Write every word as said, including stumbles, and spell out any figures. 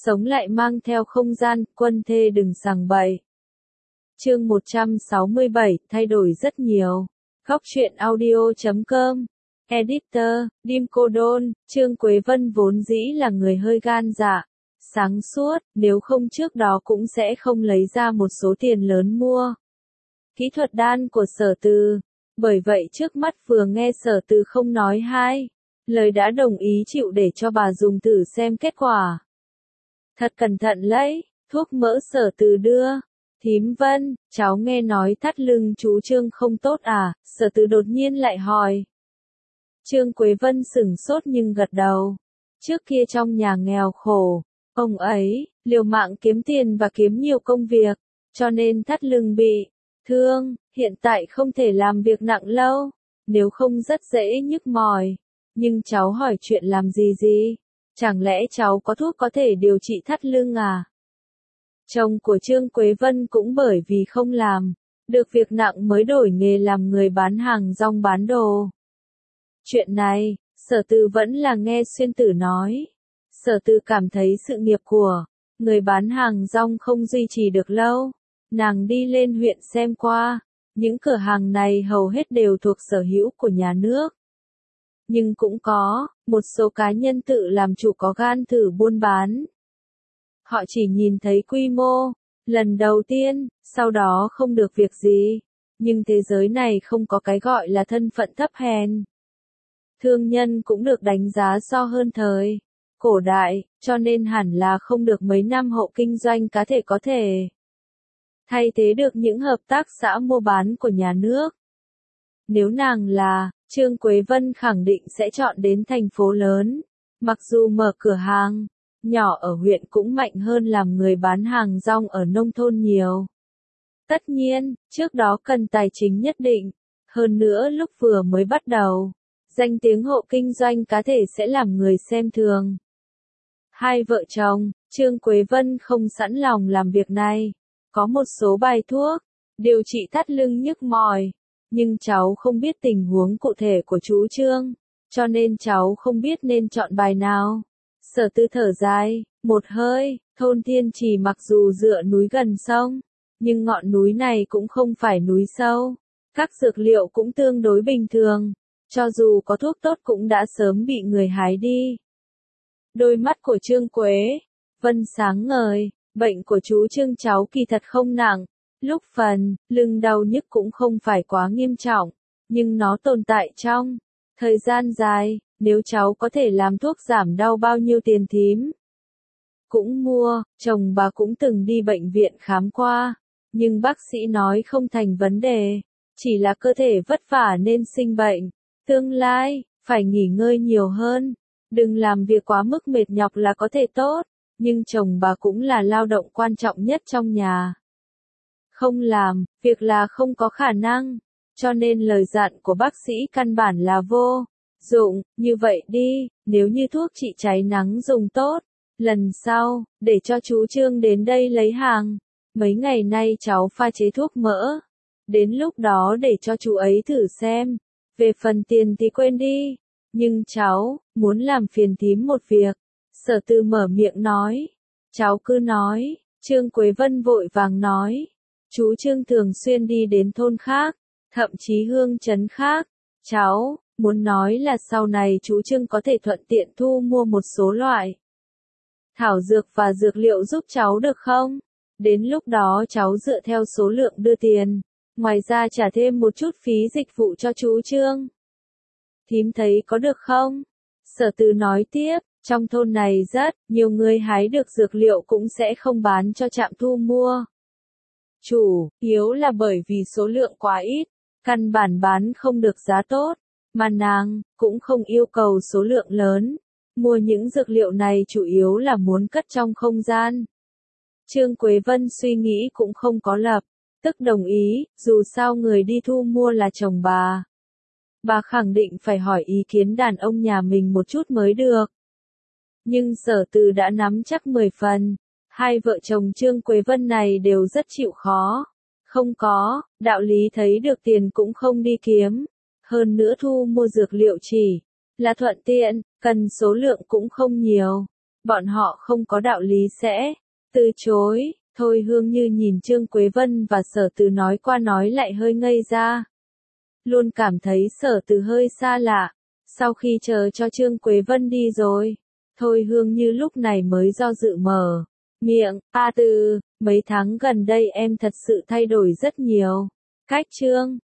sống lại mang theo không gian, quân thê đừng sằng bậy. Chương một trăm sáu mươi bảy, thay đổi rất nhiều. Góc truyện audio chấm com. Editor, Dim Cô Đôn, Trương Quế Vân vốn dĩ là người hơi gan dạ, sáng suốt, nếu không trước đó cũng sẽ không lấy ra một số tiền lớn mua kỹ thuật đan của Sở Từ. Bởi vậy trước mắt vừa nghe Sở Từ không nói hai lời đã đồng ý chịu để cho bà dùng thử xem kết quả. Thật cẩn thận lấy, thuốc mỡ Sở Từ đưa. Thím Vân, cháu nghe nói thắt lưng chú Trương không tốt à? Sở Từ đột nhiên lại hỏi. Trương Quế Vân sửng sốt nhưng gật đầu. Trước kia trong nhà nghèo khổ, ông ấy liều mạng kiếm tiền và kiếm nhiều công việc, cho nên thắt lưng bị thương, hiện tại không thể làm việc nặng lâu, nếu không rất dễ nhức mỏi. Nhưng cháu hỏi chuyện làm gì gì? Chẳng lẽ cháu có thuốc có thể điều trị thắt lưng à? Chồng của Trương Quế Vân cũng bởi vì không làm được việc nặng mới đổi nghề làm người bán hàng rong bán đồ. Chuyện này, Sở Từ vẫn là nghe xuyên tử nói. Sở Từ cảm thấy sự nghiệp của người bán hàng rong không duy trì được lâu. Nàng đi lên huyện xem qua, những cửa hàng này hầu hết đều thuộc sở hữu của nhà nước. Nhưng cũng có một số cá nhân tự làm chủ có gan thử buôn bán. Họ chỉ nhìn thấy quy mô lần đầu tiên, sau đó không được việc gì. Nhưng thế giới này không có cái gọi là thân phận thấp hèn. Thương nhân cũng được đánh giá so hơn thời cổ đại, cho nên hẳn là không được mấy năm hộ kinh doanh cá thể có thể thay thế được những hợp tác xã mua bán của nhà nước. Nếu nàng là Trương Quế Vân khẳng định sẽ chọn đến thành phố lớn, mặc dù mở cửa hàng nhỏ ở huyện cũng mạnh hơn làm người bán hàng rong ở nông thôn nhiều. Tất nhiên, trước đó cần tài chính nhất định, hơn nữa lúc vừa mới bắt đầu, danh tiếng hộ kinh doanh cá thể sẽ làm người xem thường. Hai vợ chồng, Trương Quế Vân không sẵn lòng làm việc này. Có một số bài thuốc điều trị thắt lưng nhức mỏi, nhưng cháu không biết tình huống cụ thể của chú Trương, cho nên cháu không biết nên chọn bài nào. Sở Từ thở dài, một hơi, thôn Thiên Trì mặc dù dựa núi gần sông, nhưng ngọn núi này cũng không phải núi sâu. Các dược liệu cũng tương đối bình thường, cho dù có thuốc tốt cũng đã sớm bị người hái đi. Đôi mắt của Trương Quế Vân sáng ngời. Bệnh của chú Trương cháu kỳ thật không nặng, lúc phần, lưng đau nhức cũng không phải quá nghiêm trọng, nhưng nó tồn tại trong thời gian dài, nếu cháu có thể làm thuốc giảm đau bao nhiêu tiền thím cũng mua. Chồng bà cũng từng đi bệnh viện khám qua, nhưng bác sĩ nói không thành vấn đề, chỉ là cơ thể vất vả nên sinh bệnh, tương lai phải nghỉ ngơi nhiều hơn, đừng làm việc quá mức mệt nhọc là có thể tốt. Nhưng chồng bà cũng là lao động quan trọng nhất trong nhà. Không làm, việc là không có khả năng, cho nên lời dặn của bác sĩ căn bản là vô dụng. Như vậy đi, nếu như thuốc trị cháy nắng dùng tốt, lần sau, để cho chú Trương đến đây lấy hàng. Mấy ngày nay cháu pha chế thuốc mỡ, đến lúc đó để cho chú ấy thử xem. Về phần tiền thì quên đi, nhưng cháu muốn làm phiền thím một việc. Sở Từ mở miệng nói. Cháu cứ nói. Trương Quế Vân vội vàng nói. Chú Trương thường xuyên đi đến thôn khác, thậm chí hương trấn khác. Cháu muốn nói là sau này chú Trương có thể thuận tiện thu mua một số loại thảo dược và dược liệu giúp cháu được không? Đến lúc đó cháu dựa theo số lượng đưa tiền, ngoài ra trả thêm một chút phí dịch vụ cho chú Trương. Thím thấy có được không? Sở Từ nói tiếp. Trong thôn này rất nhiều người hái được dược liệu cũng sẽ không bán cho trạm thu mua. Chủ yếu là bởi vì số lượng quá ít, căn bản bán không được giá tốt, mà nàng cũng không yêu cầu số lượng lớn. Mua những dược liệu này chủ yếu là muốn cất trong không gian. Trương Quế Vân suy nghĩ cũng không có lập tức đồng ý, dù sao người đi thu mua là chồng bà. Bà khẳng định phải hỏi ý kiến đàn ông nhà mình một chút mới được. Nhưng Sở Từ đã nắm chắc mười phần, hai vợ chồng Trương Quế Vân này đều rất chịu khó. Không có, đạo lý thấy được tiền cũng không đi kiếm. Hơn nữa thu mua dược liệu chỉ là thuận tiện, cần số lượng cũng không nhiều. bọn họ không có đạo lý sẽ từ chối. Thôi Hương Như nhìn Trương Quế Vân và Sở Từ nói qua nói lại hơi ngây ra. Luôn cảm thấy Sở Từ hơi xa lạ. Sau khi chờ cho Trương Quế Vân đi rồi, Thôi Hương Như lúc này mới do dự mở miệng, A Từ, mấy tháng gần đây em thật sự thay đổi rất nhiều. Cách Trương